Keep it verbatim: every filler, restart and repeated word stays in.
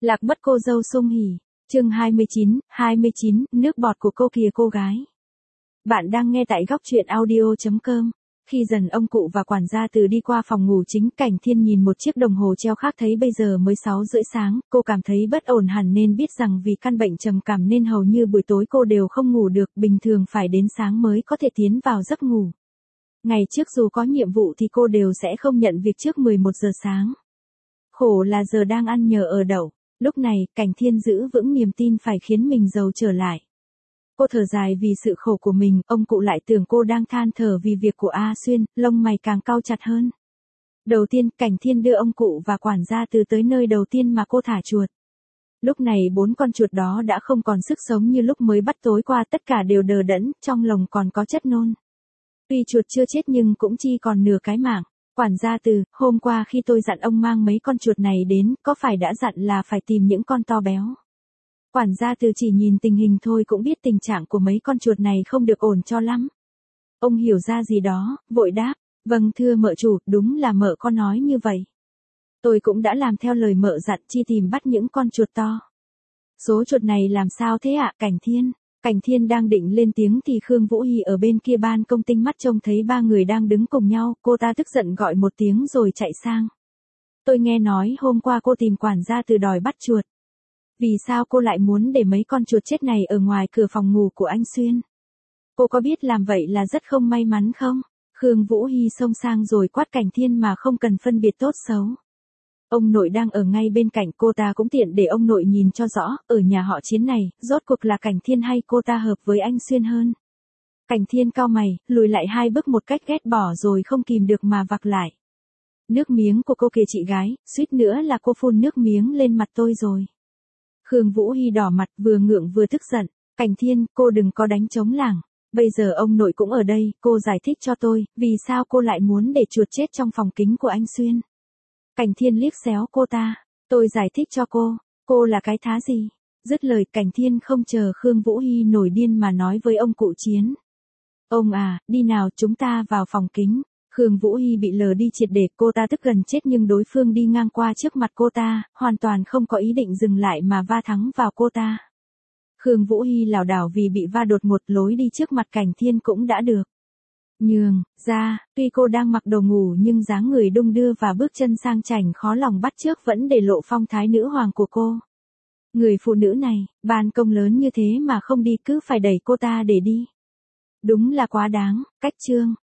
Lạc mất cô dâu Sung Hỉ. Chương hai mươi chín, hai mươi chín, nước bọt của cô kìa cô gái. Bạn đang nghe tại góc truyện audio chấm com. Khi dần ông cụ và quản gia Từ đi qua phòng ngủ chính, Cảnh Thiên nhìn một chiếc đồng hồ treo khác thấy bây giờ mới sáu rưỡi sáng, cô cảm thấy bất ổn hẳn nên biết rằng vì căn bệnh trầm cảm nên hầu như buổi tối cô đều không ngủ được, bình thường phải đến sáng mới có thể tiến vào giấc ngủ. Ngày trước dù có nhiệm vụ thì cô đều sẽ không nhận việc trước mười một giờ sáng. Khổ là giờ đang ăn nhờ ở đậu. Lúc này, Cảnh Thiên giữ vững niềm tin phải khiến mình giàu trở lại. Cô thở dài vì sự khổ của mình, ông cụ lại tưởng cô đang than thở vì việc của A Xuyên, lông mày càng cau chặt hơn. Đầu tiên, Cảnh Thiên đưa ông cụ và quản gia Từ tới nơi đầu tiên mà cô thả chuột. Lúc này bốn con chuột đó đã không còn sức sống như lúc mới bắt tối qua, tất cả đều đờ đẫn, trong lồng còn có chất nôn. Tuy chuột chưa chết nhưng cũng chỉ còn nửa cái mạng. Quản gia Từ, hôm qua khi tôi dặn ông mang mấy con chuột này đến, có phải đã dặn là phải tìm những con to béo? Quản gia Từ chỉ nhìn tình hình thôi cũng biết tình trạng của mấy con chuột này không được ổn cho lắm. Ông hiểu ra gì đó, vội đáp, vâng thưa mợ chủ, đúng là mợ con nói như vậy. Tôi cũng đã làm theo lời mợ dặn, chi tìm bắt những con chuột to. Số chuột này làm sao thế ạ, Cảnh Thiên? Cảnh Thiên đang định lên tiếng thì Khương Vũ Hy ở bên kia ban công tinh mắt trông thấy ba người đang đứng cùng nhau, cô ta tức giận gọi một tiếng rồi chạy sang. Tôi nghe nói hôm qua cô tìm quản gia Từ đòi bắt chuột. Vì sao cô lại muốn để mấy con chuột chết này ở ngoài cửa phòng ngủ của anh Xuyên? Cô có biết làm vậy là rất không may mắn không? Khương Vũ Hy xông sang rồi quát Cảnh Thiên mà không cần phân biệt tốt xấu. Ông nội đang ở ngay bên cạnh, cô ta cũng tiện để ông nội nhìn cho rõ, ở nhà họ Chiến này, rốt cuộc là Cảnh Thiên hay cô ta hợp với anh Xuyên hơn. Cảnh Thiên cau mày, lùi lại hai bước một cách ghét bỏ rồi không kìm được mà vặc lại. Nước miếng của cô kìa chị gái, suýt nữa là cô phun nước miếng lên mặt tôi rồi. Khương Vũ Hy đỏ mặt vừa ngượng vừa tức giận, Cảnh Thiên, cô đừng có đánh trống lảng. Bây giờ ông nội cũng ở đây, cô giải thích cho tôi, vì sao cô lại muốn để chuột chết trong phòng kính của anh Xuyên. Cảnh Thiên liếc xéo cô ta, tôi giải thích cho cô, cô là cái thá gì? Dứt lời Cảnh Thiên không chờ Khương Vũ Hy nổi điên mà nói với ông cụ Chiến. Ông à, đi nào chúng ta vào phòng kính. Khương Vũ Hy bị lờ đi triệt để, cô ta tức gần chết nhưng đối phương đi ngang qua trước mặt cô ta, hoàn toàn không có ý định dừng lại mà va thẳng vào cô ta. Khương Vũ Hy lảo đảo vì bị va đột ngột, lối đi trước mặt Cảnh Thiên cũng đã được nhường ra, tuy cô đang mặc đồ ngủ nhưng dáng người đung đưa và bước chân sang chảnh khó lòng bắt chước vẫn để lộ phong thái nữ hoàng của cô. Người phụ nữ này, ban công lớn như thế mà không đi cứ phải đẩy cô ta để đi. Đúng là quá đáng, cách chương.